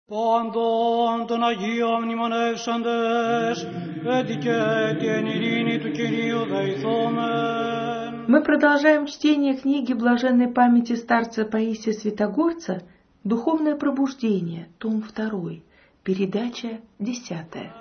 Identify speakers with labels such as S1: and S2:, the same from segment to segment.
S1: Πάντων των Αγίων μνημονεύσαντες, έτυχε την ειρήνη του Κυρίου δεηθόμεν.
S2: Мы продолжаем чтение книги блаженной памяти старца Паисия Святогорца «Духовное пробуждение», том 2, передача 10.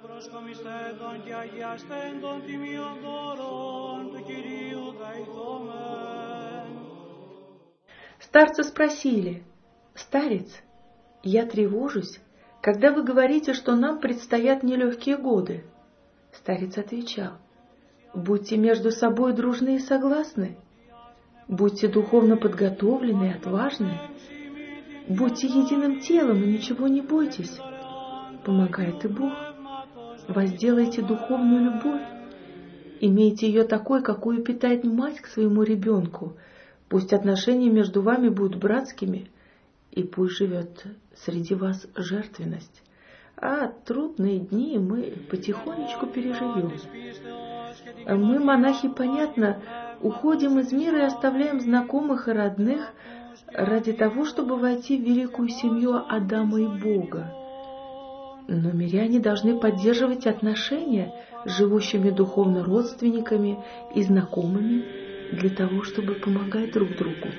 S2: Старца спросили: «Старец, я тревожусь, когда вы говорите, что нам предстоят нелегкие годы». Старец отвечал: «Будьте между собой дружны и согласны, будьте духовно подготовлены и отважны, будьте единым телом и ничего не бойтесь. Помогает и Бог. Возделайте духовную любовь, имейте ее такой, какую питает мать к своему ребенку. Пусть отношения между вами будут братскими, и пусть живет среди вас жертвенность. А трудные дни мы потихонечку переживем. Мы, монахи, понятно, уходим из мира и оставляем знакомых и родных ради того, чтобы войти в великую семью Адама и Бога. Но миряне должны поддерживать отношения с живущими духовно родственниками и знакомыми для того, чтобы помогать друг другу.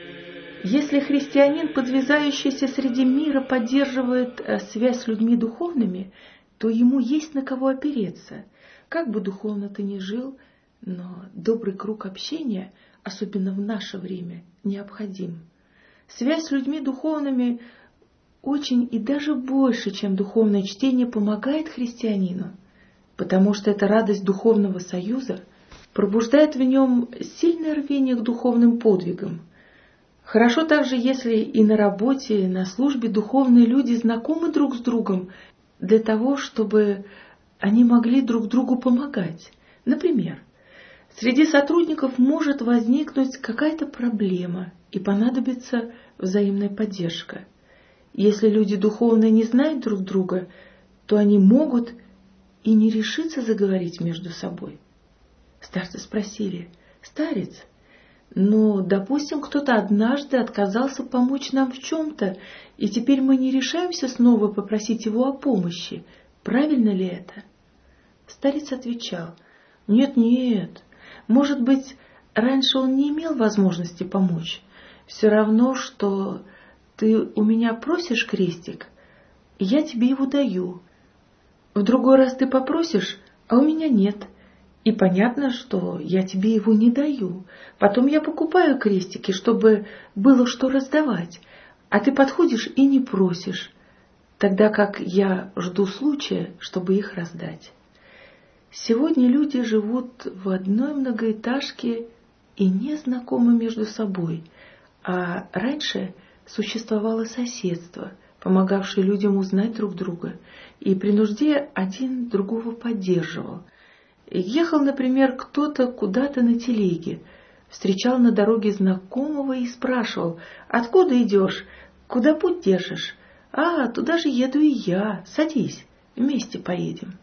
S2: Если христианин, подвязающийся среди мира, поддерживает связь с людьми духовными, то ему есть на кого опереться. Как бы духовно ты ни жил, но добрый круг общения, особенно в наше время, необходим. Связь с людьми духовными очень и даже больше, чем духовное чтение, помогает христианину, потому что эта радость духовного союза пробуждает в нем сильное рвение к духовным подвигам. Хорошо также, если и на работе, и на службе духовные люди знакомы друг с другом для того, чтобы они могли друг другу помогать. Например, среди сотрудников может возникнуть какая-то проблема и понадобится взаимная поддержка. Если люди духовные не знают друг друга, то они могут и не решиться заговорить между собой. Старцы спросили: «Старец, но, допустим, кто-то однажды отказался помочь нам в чем-то, и теперь мы не решаемся снова попросить его о помощи. Правильно ли это?» Старец отвечал: «Нет, может быть, раньше он не имел возможности помочь. Все равно, что ты у меня просишь крестик, и я тебе его даю. В другой раз ты попросишь, а у меня нет. И понятно, что я тебе его не даю. Потом я покупаю крестики, чтобы было что раздавать, а ты подходишь и не просишь, тогда как я жду случая, чтобы их раздать». Сегодня люди живут в одной многоэтажке и не знакомы между собой, а раньше существовало соседство, помогавшее людям узнать друг друга, и при нужде один другого поддерживал. Ехал, например, кто-то куда-то на телеге, встречал на дороге знакомого и спрашивал: «Откуда идешь? Куда путь держишь?» «А, туда же еду и я. Садись, вместе поедем».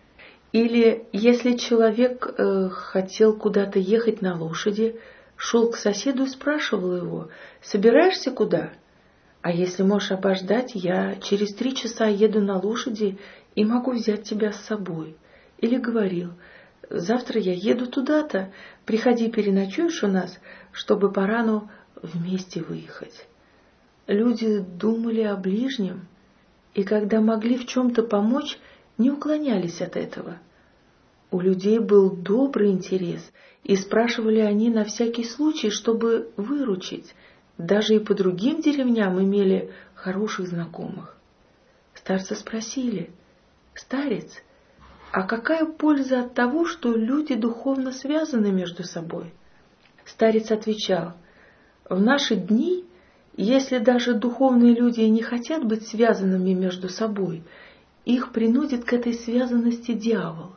S2: Или если человек хотел куда-то ехать на лошади, шел к соседу и спрашивал его: «Собираешься куда?» «А если можешь обождать, я через 3 часа еду на лошади и могу взять тебя с собой». Или говорил: «Завтра я еду туда-то, приходи, переночуешь у нас, чтобы порану вместе выехать». Люди думали о ближнем, и когда могли в чем-то помочь, не уклонялись от этого. У людей был добрый интерес, и спрашивали они на всякий случай, чтобы выручить. Даже и по другим деревням имели хороших знакомых. Старцы спросили: «Старец, а какая польза от того, что люди духовно связаны между собой?» Старец отвечал: «В наши дни, если даже духовные люди не хотят быть связанными между собой, их принудит к этой связанности дьявол.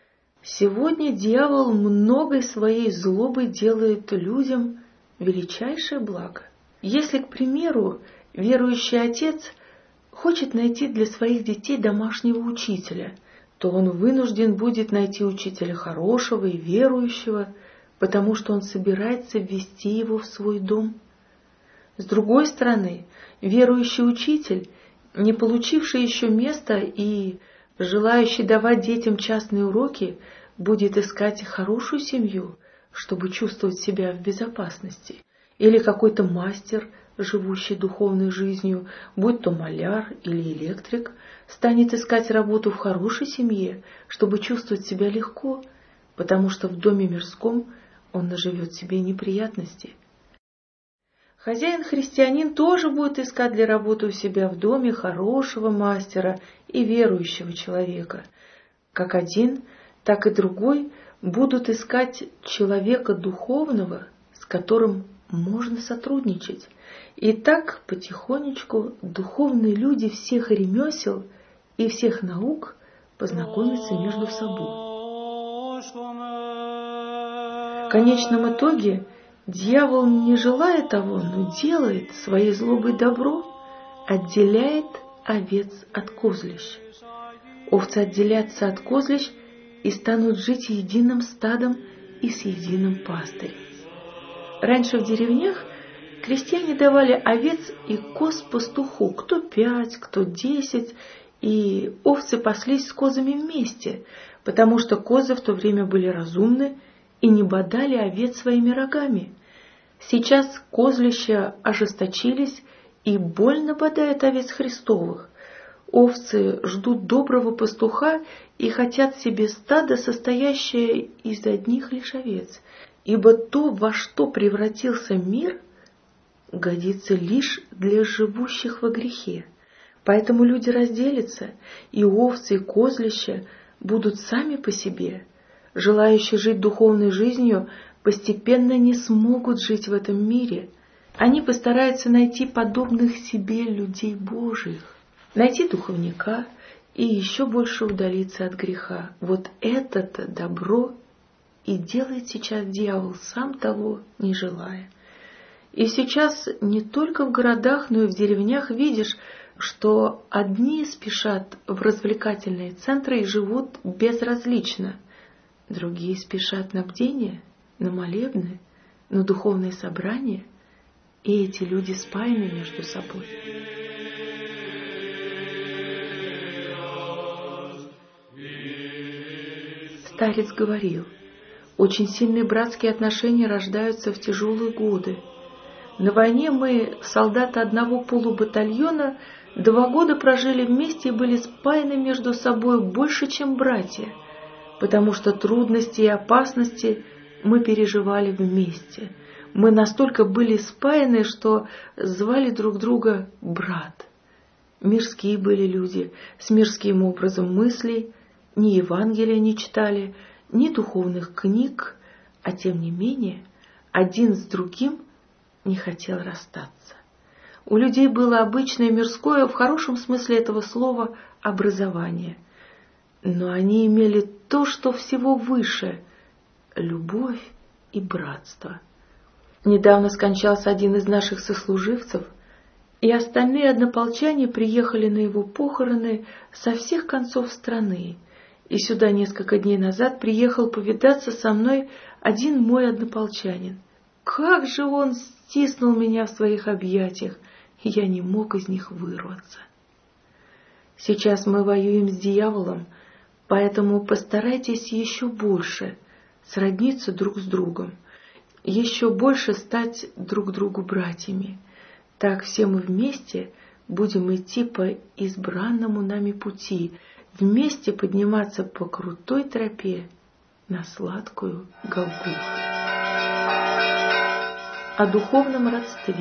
S2: Сегодня дьявол многой своей злобой делает людям величайшее благо. Если, к примеру, верующий отец хочет найти для своих детей домашнего учителя, то он вынужден будет найти учителя хорошего и верующего, потому что он собирается ввести его в свой дом. С другой стороны, верующий учитель не получивший еще места и желающий давать детям частные уроки, будет искать хорошую семью, чтобы чувствовать себя в безопасности, или какой-то мастер, живущий духовной жизнью, будь то маляр или электрик, станет искать работу в хорошей семье, чтобы чувствовать себя легко, потому что в доме мирском он наживет себе неприятности. Хозяин-христианин тоже будет искать для работы у себя в доме хорошего мастера и верующего человека. Как один, так и другой будут искать человека духовного, с которым можно сотрудничать. И так потихонечку духовные люди всех ремесел и всех наук познакомятся между собой. В конечном итоге дьявол, не желая того, но делает своей злобой добро, отделяет овец от козлищ. Овцы отделятся от козлищ и станут жить единым стадом и с единым пастырем. Раньше в деревнях крестьяне давали овец и коз пастуху, кто 5, кто 10, и овцы паслись с козами вместе, потому что козы в то время были разумны и не бодали овец своими рогами. Сейчас козлища ожесточились и больно бодают овец Христовых. Овцы ждут доброго пастуха и хотят себе стадо, состоящее из одних лишь овец, ибо то, во что превратился мир, годится лишь для живущих во грехе. Поэтому люди разделятся, и овцы, и козлища будут сами по себе. Желающие жить духовной жизнью постепенно не смогут жить в этом мире. Они постараются найти подобных себе людей Божьих, найти духовника и еще больше удалиться от греха. Вот это-то добро и делает сейчас дьявол, сам того не желая. И сейчас не только в городах, но и в деревнях видишь, что одни спешат в развлекательные центры и живут безразлично, другие спешат на бдение, на молебны, на духовные собрания, и эти люди спаяны между собой. Старец говорил: очень сильные братские отношения рождаются в тяжелые годы. На войне мы, солдаты одного полубатальона, 2 года прожили вместе и были спаяны между собой больше, чем братья, потому что трудности и опасности мы переживали вместе. Мы настолько были спаяны, что звали друг друга брат. Мирские были люди, с мирским образом мыслей, ни Евангелия не читали, ни духовных книг, а тем не менее один с другим не хотел расстаться. У людей было обычное мирское, в хорошем смысле этого слова, образование. Но они имели то, что всего выше – любовь и братство. Недавно скончался один из наших сослуживцев, и остальные однополчане приехали на его похороны со всех концов страны. И сюда несколько дней назад приехал повидаться со мной один мой однополчанин. Как же он стиснул меня в своих объятиях, и я не мог из них вырваться. Сейчас мы воюем с дьяволом, поэтому постарайтесь еще больше сродниться друг с другом, еще больше стать друг другу братьями. Так все мы вместе будем идти по избранному нами пути, вместе подниматься по крутой тропе на сладкую Голгофу. О духовном родстве.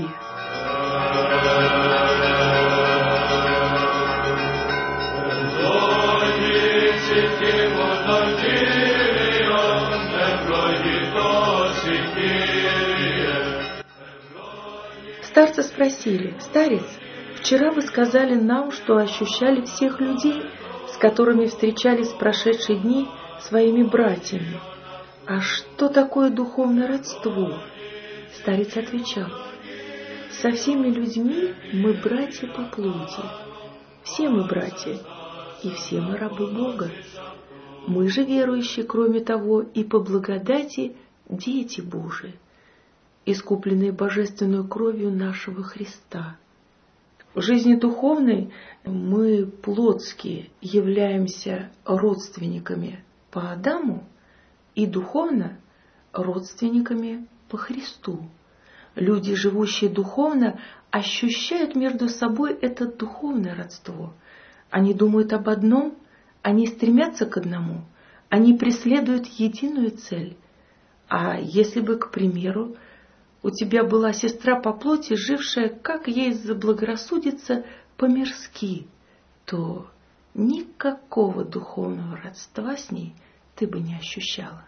S2: Старца спросили: «Старец, вчера вы сказали нам, что ощущали всех людей, с которыми встречались в прошедшие дни, своими братьями. А что такое духовное родство?» Старец отвечал: «Со всеми людьми мы братья по плоти. Все мы братья, и все мы рабы Бога. Мы же верующие, кроме того, и по благодати дети Божии, искупленные божественной кровью нашего Христа. В жизни духовной мы плотски являемся родственниками по Адаму и духовно родственниками по Христу. Люди, живущие духовно, ощущают между собой это духовное родство. Они думают об одном, они стремятся к одному, они преследуют единую цель. А если бы, к примеру, у тебя была сестра по плоти, жившая, как ей заблагорассудится, по-мирски, то никакого духовного родства с ней ты бы не ощущала.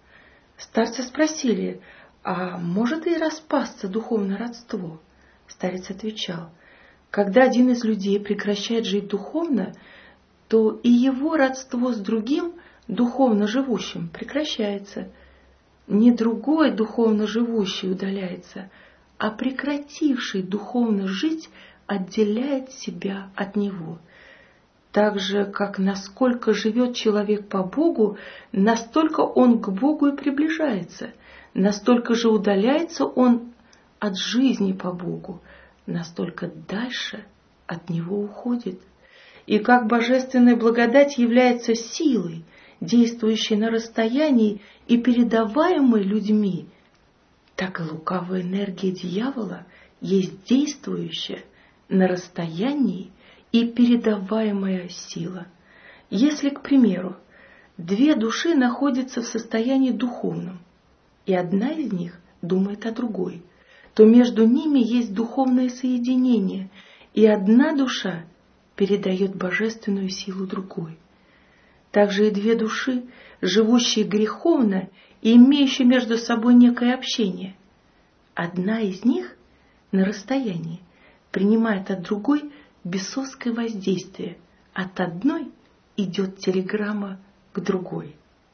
S2: Старцы спросили: а может и распасться духовное родство? Старец отвечал: когда один из людей прекращает жить духовно, то и его родство с другим, духовно живущим, прекращается. Не другой духовно живущий удаляется, а прекративший духовно жить отделяет себя от него. Так же, как насколько живет человек по Богу, настолько он к Богу и приближается, настолько же удаляется он от жизни по Богу, настолько дальше от него уходит. И как божественная благодать является силой, действующей на расстоянии и передаваемой людьми, так и лукавая энергия дьявола есть действующая на расстоянии и передаваемая сила. Если, к примеру, две души находятся в состоянии духовном, и одна из них думает о другой, то между ними есть духовное соединение, и одна душа передает божественную силу другой. Также и две души, живущие греховно и имеющие между собой некое общение. Одна из них на расстоянии принимает от другой бесовское воздействие, от одной идет телеграмма к другой.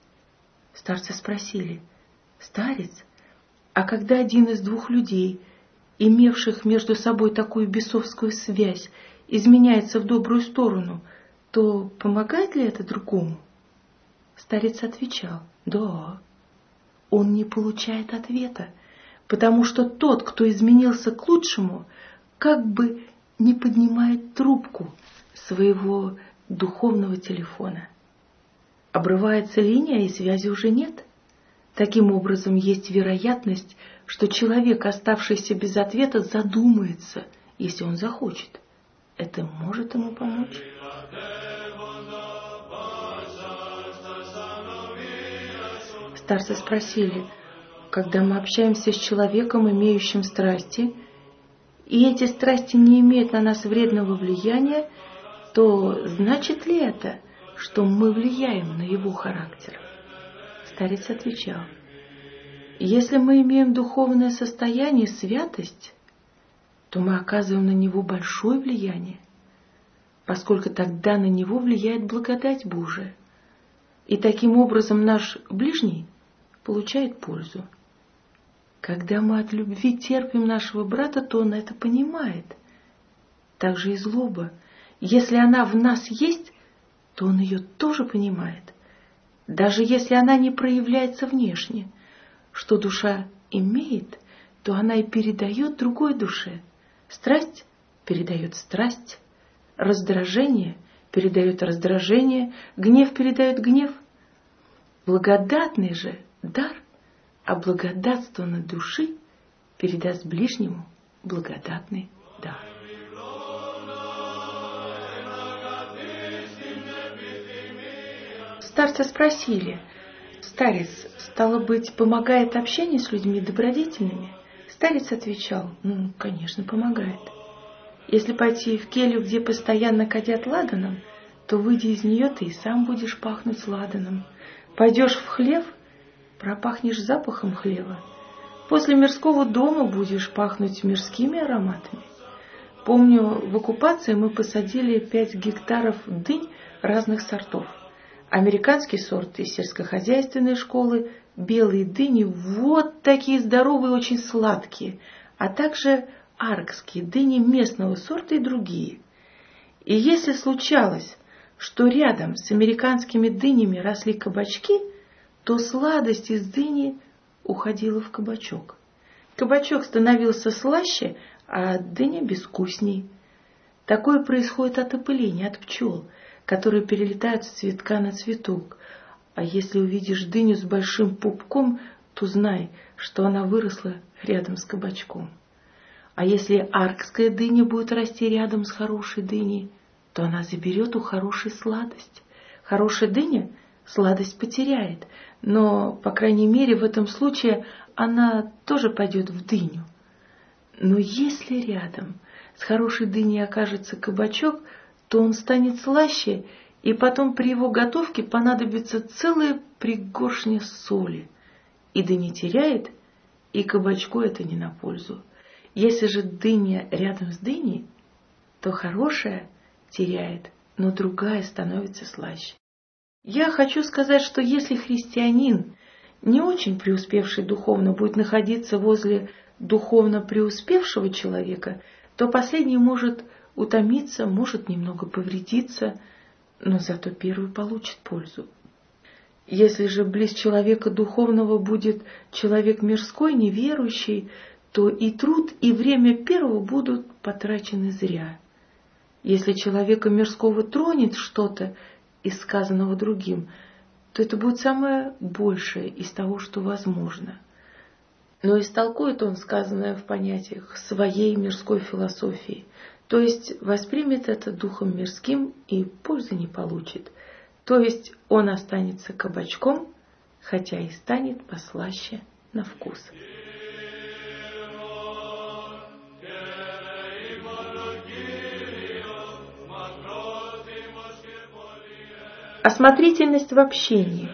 S2: Старцы спросили: старец, а когда один из двух людей, имевших между собой такую бесовскую связь, изменяется в добрую сторону, то помогает ли это другому? Старец отвечал: да. Он не получает ответа, потому что тот, кто изменился к лучшему, как бы не поднимает трубку своего духовного телефона. Обрывается линия, и связи уже нет. Таким образом, есть вероятность, что человек, оставшийся без ответа, задумается, если он захочет. Это может ему помочь. Старцы спросили: когда мы общаемся с человеком, имеющим страсти, и эти страсти не имеют на нас вредного влияния, то значит ли это, что мы влияем на его характер? Старец отвечал: если мы имеем духовное состояние, святость, то мы оказываем на него большое влияние, поскольку тогда на него влияет благодать Божия. И таким образом наш ближний получает пользу. Когда мы от любви терпим нашего брата, то он это понимает. Так же и злоба. Если она в нас есть, то он ее тоже понимает. Даже если она не проявляется внешне. Что душа имеет, то она и передает другой душе. Страсть передает страсть, раздражение передает раздражение, гнев передает гнев. Благодатный же дар, облагодатствованной души передаст ближнему благодатный дар. Старца спросили: старец, стало быть, помогает общение с людьми добродетельными? Старец отвечал: конечно, помогает. Если пойти в келью, где постоянно кадят ладаном, то, выйдя из нее, ты и сам будешь пахнуть ладаном. Пойдешь в хлев, пропахнешь запахом хлева. После мирского дома будешь пахнуть мирскими ароматами. Помню, в оккупации мы посадили 5 гектаров дынь разных сортов. Американский сорт из сельскохозяйственной школы, белые дыни, вот такие здоровые, очень сладкие, а также аркские дыни местного сорта и другие. И если случалось, что рядом с американскими дынями росли кабачки, то сладость из дыни уходила в кабачок. Кабачок становился слаще, а дыня безвкусней. Такое происходит от опыления, от пчел, которые перелетают с цветка на цветок. А если увидишь дыню с большим пупком, то знай, что она выросла рядом с кабачком. А если аркская дыня будет расти рядом с хорошей дыней, то она заберет у хорошей сладость. Хорошая дыня сладость потеряет, но, по крайней мере, в этом случае она тоже пойдет в дыню. Но если рядом с хорошей дыней окажется кабачок, то он станет слаще, и потом при его готовке понадобится целая пригоршня соли. И дыня теряет, и кабачку это не на пользу. Если же дыня рядом с дыней, то хорошая теряет, но другая становится слаще. Я хочу сказать, что если христианин, не очень преуспевший духовно, будет находиться возле духовно преуспевшего человека, то последний может утомиться, может немного повредиться, но зато первый получит пользу. Если же близ человека духовного будет человек мирской, неверующий, то и труд, и время первого будут потрачены зря. Если человека мирского тронет что-то из сказанного другим, то это будет самое большее из того, что возможно. Но истолкует он сказанное в понятиях своей мирской философии, то есть воспримет это духом мирским и пользы не получит. То есть он останется кабачком, хотя и станет послаще на вкус. Осмотрительность в общении.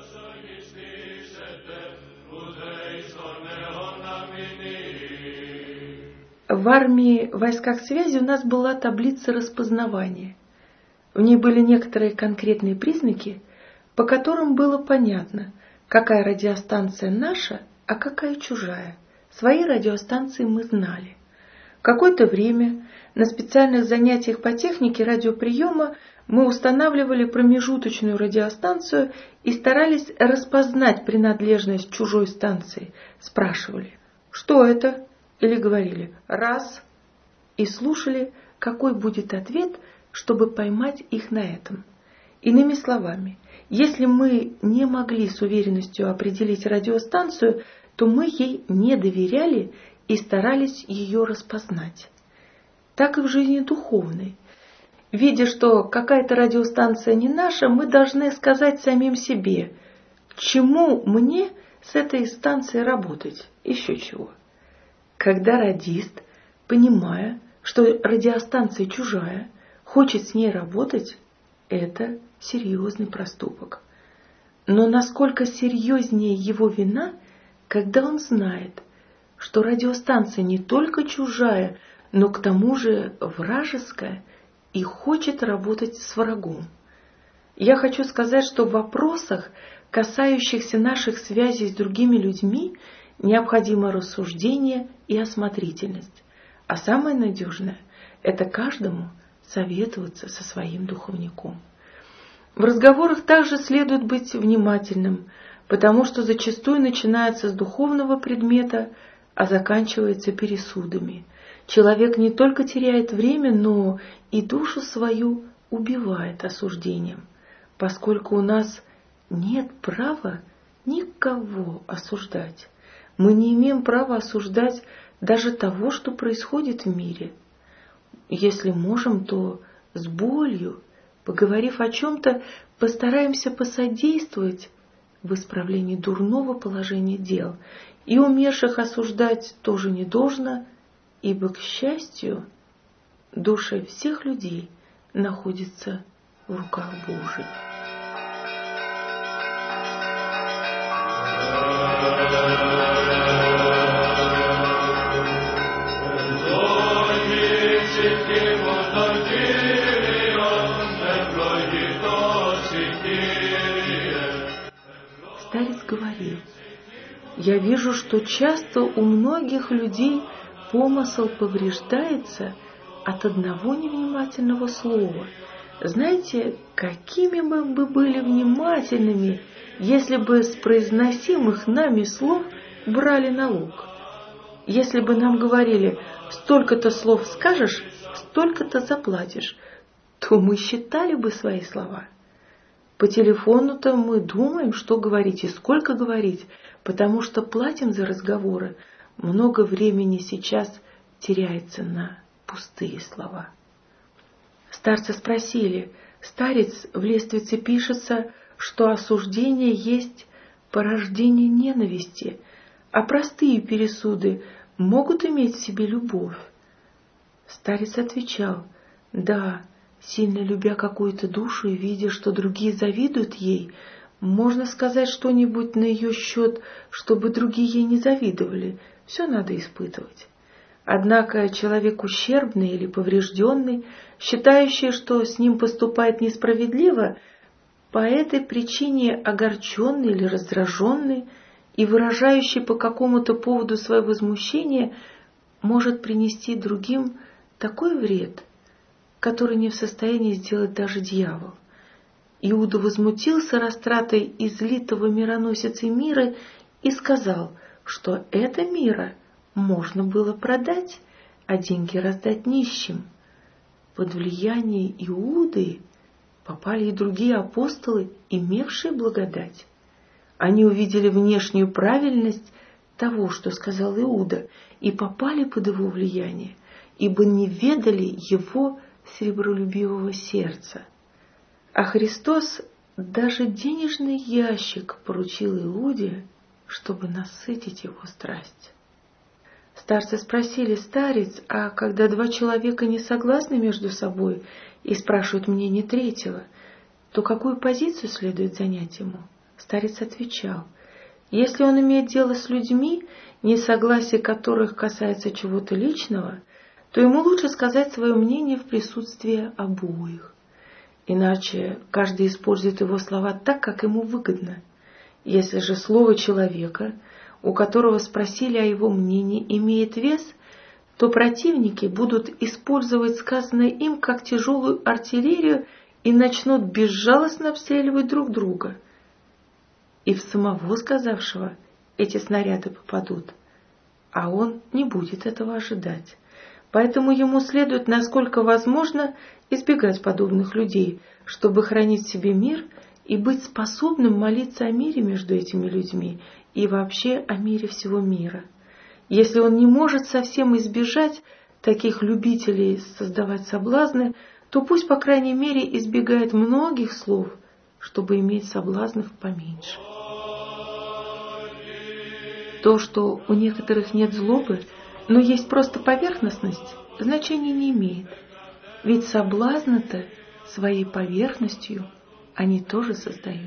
S2: В армии в войсках связи у нас была таблица распознавания. В ней были некоторые конкретные признаки, по которым было понятно, какая радиостанция наша, а какая чужая. Свои радиостанции мы знали. Какое-то время на специальных занятиях по технике радиоприема мы устанавливали промежуточную радиостанцию и старались распознать принадлежность чужой станции. Спрашивали, что это? Или говорили «раз» и слушали, какой будет ответ, чтобы поймать их на этом. Иными словами, если мы не могли с уверенностью определить радиостанцию, то мы ей не доверяли и старались ее распознать. Так и в жизни духовной. Видя, что какая-то радиостанция не наша, мы должны сказать самим себе, к чему мне с этой станцией работать, еще чего. Когда радист, понимая, что радиостанция чужая, хочет с ней работать, это серьезный проступок. Но насколько серьезнее его вина, когда он знает, что радиостанция не только чужая, но к тому же вражеская и хочет работать с врагом. Я хочу сказать, что в вопросах, касающихся наших связей с другими людьми, необходимо рассуждение и осмотрительность. А самое надежное – это каждому советоваться со своим духовником. В разговорах также следует быть внимательным, потому что зачастую начинается с духовного предмета, а заканчивается пересудами. Человек не только теряет время, но и душу свою убивает осуждением, поскольку у нас нет права никого осуждать. Мы не имеем права осуждать даже того, что происходит в мире. Если можем, то с болью, поговорив о чем-то, постараемся посодействовать в исправлении дурного положения дел. И умерших осуждать тоже не должно, ибо, к счастью, души всех людей находятся в руках Божьих. Старец говорил: «Я вижу, что часто у многих людей помысл повреждается от одного невнимательного слова. Знаете, какими мы бы были внимательными, если бы с произносимых нами слов брали налог? Если бы нам говорили: столько-то слов скажешь, столько-то заплатишь, то мы считали бы свои слова. По телефону-то мы думаем, что говорить и сколько говорить, потому что платим за разговоры. Много времени сейчас теряется на пустые слова. Старца спросили: старец, в лествице пишется, что осуждение есть порождение ненависти, а простые пересуды могут иметь в себе любовь. Старец отвечал: да, сильно любя какую-то душу и видя, что другие завидуют ей, можно сказать что-нибудь на ее счет, чтобы другие ей не завидовали. Все надо испытывать. Однако человек ущербный или поврежденный, считающий, что с ним поступает несправедливо, по этой причине огорченный или раздраженный и выражающий по какому-то поводу свое возмущение, может принести другим такой вред, который не в состоянии сделать даже дьявол. Иуда возмутился растратой излитого мироносицей мира и сказал, что это мира можно было продать, а деньги раздать нищим. Под влияние Иуды попали и другие апостолы, имевшие благодать. Они увидели внешнюю правильность того, что сказал Иуда, и попали под его влияние, ибо не ведали его сребролюбивого сердца. А Христос даже денежный ящик поручил Иуде, чтобы насытить его страсть. Старцы спросили: старец, а когда два человека не согласны между собой и спрашивают мнение третьего, то какую позицию следует занять ему? Старец отвечал: если он имеет дело с людьми, несогласие которых касается чего-то личного, то ему лучше сказать свое мнение в присутствии обоих. Иначе каждый использует его слова так, как ему выгодно. Если же слово человека, у которого спросили о его мнении, имеет вес, то противники будут использовать сказанное им как тяжелую артиллерию и начнут безжалостно обстреливать друг друга. И в самого сказавшего эти снаряды попадут, а он не будет этого ожидать. Поэтому ему следует, насколько возможно, избегать подобных людей, чтобы хранить в себе мир и быть способным молиться о мире между этими людьми и вообще о мире всего мира. Если он не может совсем избежать таких любителей создавать соблазны, то пусть, по крайней мере, избегает многих слов, чтобы иметь соблазнов поменьше. То, что у некоторых нет злобы, но есть просто поверхностность, значения не имеет. Ведь соблазны-то своей поверхностью они тоже создают.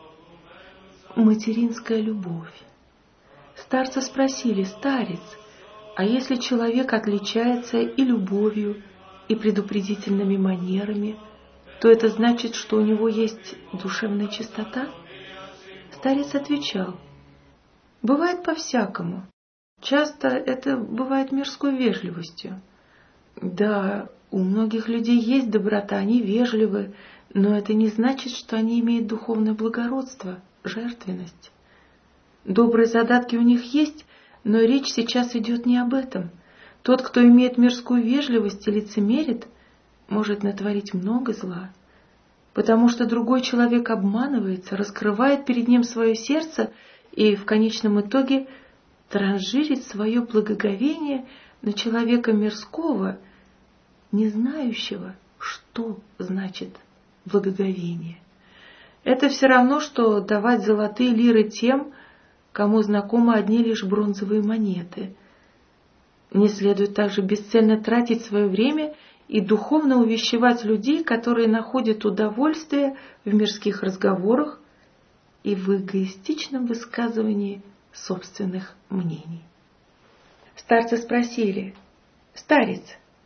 S2: Материнская любовь. Старцы спросили: старец, а если человек отличается и любовью, и предупредительными манерами, то это значит, что у него есть душевная чистота? Старец отвечал: бывает по-всякому. Часто это бывает мирской вежливостью. Да, у многих людей есть доброта, они вежливы, но это не значит, что они имеют духовное благородство, жертвенность. Добрые задатки у них есть, но речь сейчас идет не об этом. Тот, кто имеет мирскую вежливость и лицемерит, может натворить много зла, потому что другой человек обманывается, раскрывает перед ним свое сердце и в конечном итоге транжирит свое благоговение на человека мирского, не знающего, что значит благоговение. Это все равно, что давать золотые лиры тем, кому знакомы одни лишь бронзовые монеты. Не следует также бесцельно тратить свое время и духовно увещевать людей, которые находят удовольствие в мирских разговорах и в эгоистичном высказывании собственных мнений. Старцы спросили: старец,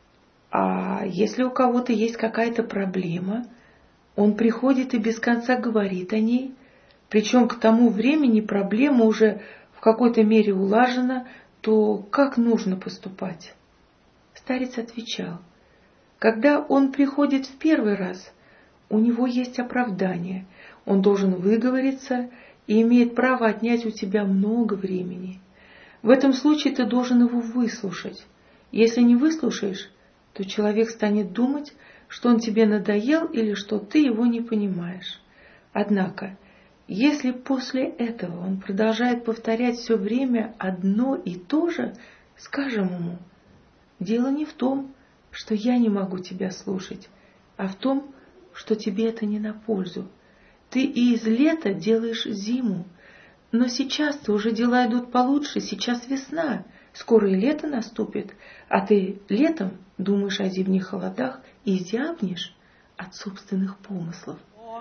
S2: а если у кого-то есть какая-то проблема, он приходит и без конца говорит о ней, причем к тому времени проблема уже в какой-то мере улажена, то как нужно поступать? Старец отвечал: когда он приходит в первый раз, у него есть оправдание, он должен выговориться и имеет право отнять у тебя много времени. В этом случае ты должен его выслушать. Если не выслушаешь, то человек станет думать, что он тебе надоел или что ты его не понимаешь. Однако, если после этого он продолжает повторять все время одно и то же, скажем ему: дело не в том, что я не могу тебя слушать, а в том, что тебе это не на пользу. Ты и из лета делаешь зиму, но сейчас-то уже дела идут получше, сейчас весна, скоро и лето наступит, а ты летом думаешь о зимних холодах и зябнешь от собственных помыслов.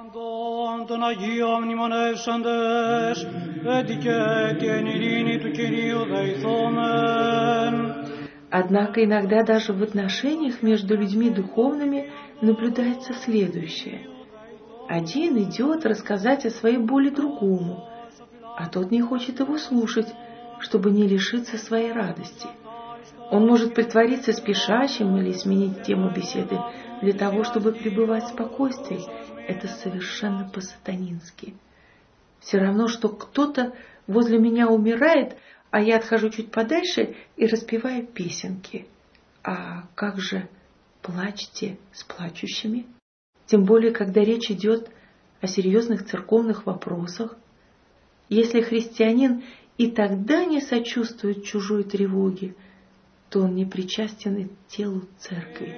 S2: Однако иногда даже в отношениях между людьми духовными наблюдается следующее. Один идет рассказать о своей боли другому, а тот не хочет его слушать, чтобы не лишиться своей радости. Он может притвориться спешащим или сменить тему беседы для того, чтобы пребывать в спокойствии. Это совершенно по-сатанински. Все равно, что кто-то возле меня умирает, а я отхожу чуть подальше и распеваю песенки. А как же плачьте с плачущими? Тем более, когда речь идет о серьезных церковных вопросах. Если христианин и тогда не сочувствует чужой тревоге, то он не причастен и телу церкви.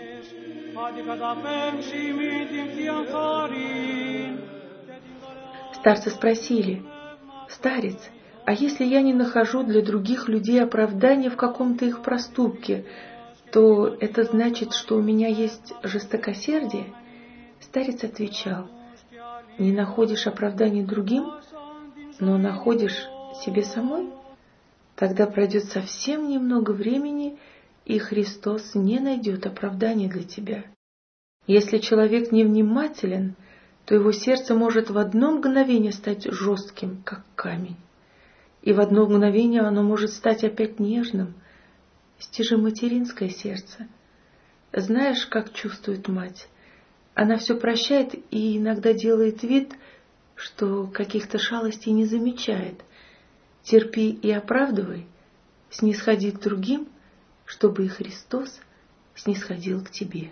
S2: Старцы спросили: «Старец, а если я не нахожу для других людей оправдания в каком-то их проступке, то это значит, что у меня есть жестокосердие?» Старец отвечал: «Не находишь оправданий другим, но находишь себе самой? Тогда пройдет совсем немного времени, и Христос не найдет оправдания для тебя. Если человек невнимателен, то его сердце может в одно мгновение стать жестким, как камень. И в одно мгновение оно может стать опять нежным. Есть же материнское сердце. Знаешь, как чувствует мать? Она все прощает и иногда делает вид, что каких-то шалостей не замечает. Терпи и оправдывай, снисходи к другим, чтобы и Христос снисходил к тебе».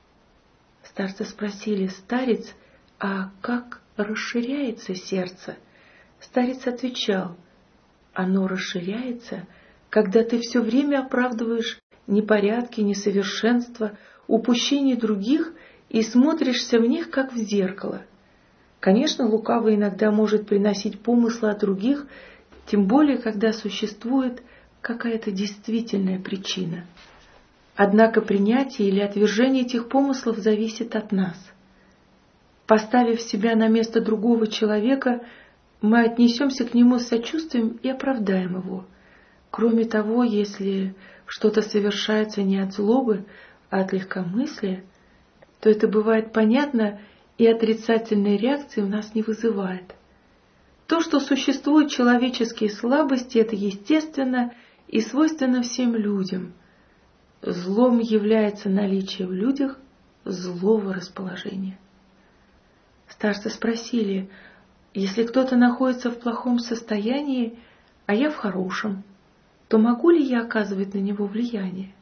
S2: Старцы спросили: «Старец, а как расширяется сердце?» Старец отвечал: «Оно расширяется, когда ты все время оправдываешь непорядки, несовершенства, упущения других и смотришься в них, как в зеркало. Конечно, лукавый иногда может приносить помыслы о других, тем более, когда существует какая-то действительная причина. Однако принятие или отвержение этих помыслов зависит от нас. Поставив себя на место другого человека, мы отнесемся к нему с сочувствием и оправдаем его. Кроме того, если что-то совершается не от злобы, а от легкомыслия, то это бывает понятно и отрицательной реакции у нас не вызывает. То, что существуют человеческие слабости, это естественно и свойственно всем людям. Злом является наличие в людях злого расположения». Старцы спросили: «Если кто-то находится в плохом состоянии, а я в хорошем, то могу ли я оказывать на него влияние?»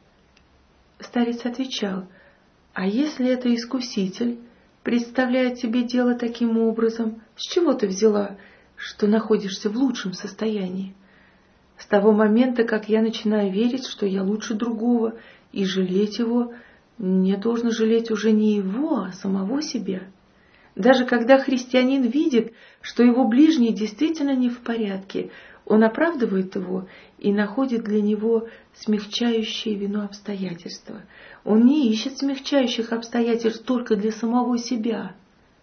S2: Старец отвечал: «А если это искуситель представляет тебе дело таким образом, с чего ты взяла, что находишься в лучшем состоянии? С того момента, как я начинаю верить, что я лучше другого, и жалеть его, мне должно жалеть уже не его, а самого себя. Даже когда христианин видит, что его ближний действительно не в порядке, он оправдывает его и находит для него смягчающее вину обстоятельства. Он не ищет смягчающих обстоятельств только для самого себя.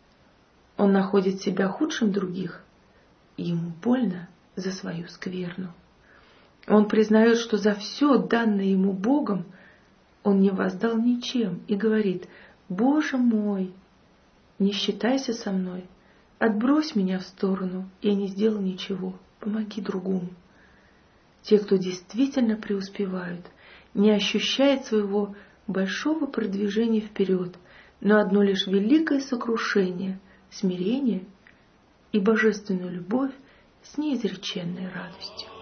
S2: Он находит себя худшим других, и ему больно за свою скверну. Он признает, что за все, данное ему Богом, он не воздал ничем, и говорит: «Боже мой, не считайся со мной, отбрось меня в сторону, я не сделал ничего, помоги другому». Те, кто действительно преуспевают, не ощущают своего большого продвижения вперед, но одно лишь великое сокрушение, смирение и божественную любовь с неизреченной радостью.